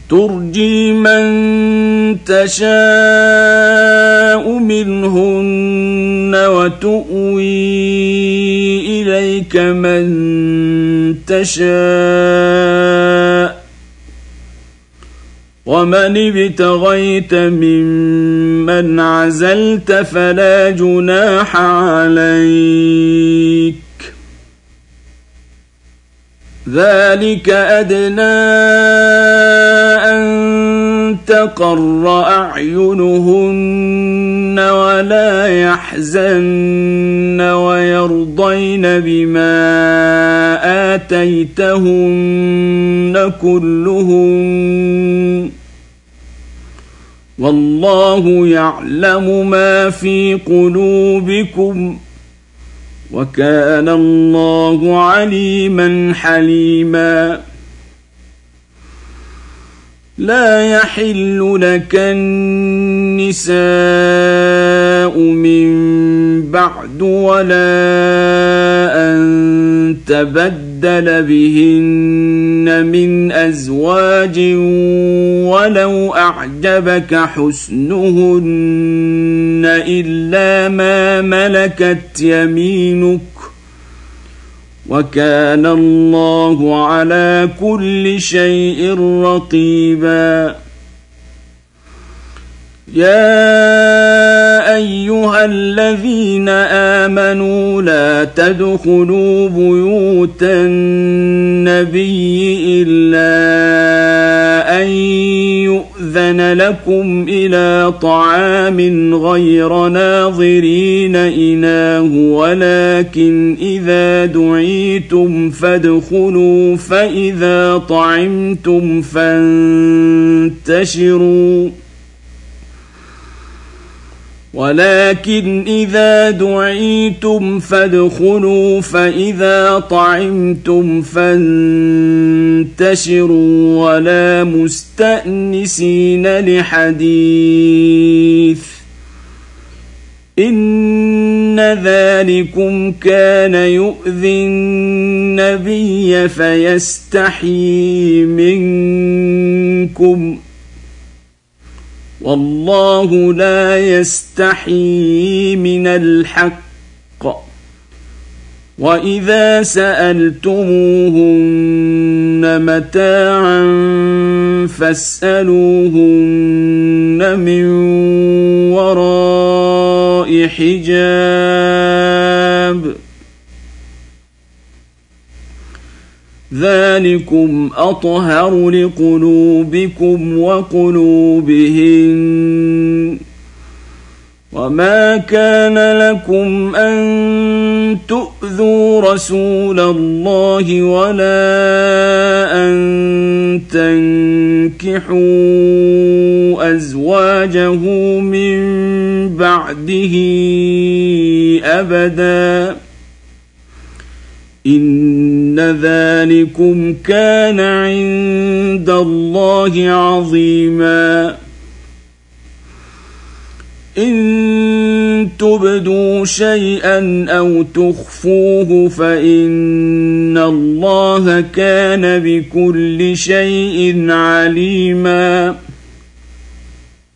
ترجي من تشاء منهن وتؤوي إليك من تشاء ومن ابتغيت ممن عزلت فلا جناح عليك ذلك أدنى أن تقر أعينهن ولا يحزن ويرضين بما آتيتهن كلهن والله يعلم ما في قلوبكم وكان الله عليما حليما لا يحل لك النساء من بعد ولا أن تبدل بهن من أزواج ولو أعجبك حسنهن إلا ما ملكت يمينك وكان الله على كل شيء رقيبا يا أيها الذين آمنوا لا تدخلوا بيوت النبي إلا أن يؤذن لكم إلى طعام غير ناظرين إناه ولكن إذا دعيتم فادخلوا فإذا طعمتم فانتشروا ولكن إذا دعيتم فادخلوا فإذا طعمتم فانتشروا ولا مستأنسين لحديث إن ذلكم كان يؤذي النبي فيستحيي منكم والله لا يستحيي من الحق وإذا سألتموهن متاعا فاسألوهن من وراء حجاب ذلكم أطهر لقلوبكم وقلوبهن وما كان لكم أن تؤذوا رسول الله ولا أن تنكحوا أزواجه من بعده أبدا إن ذلكم كان عند الله عظيما إن تبدوا شيئا أو تخفوه فإن الله كان بكل شيء عليما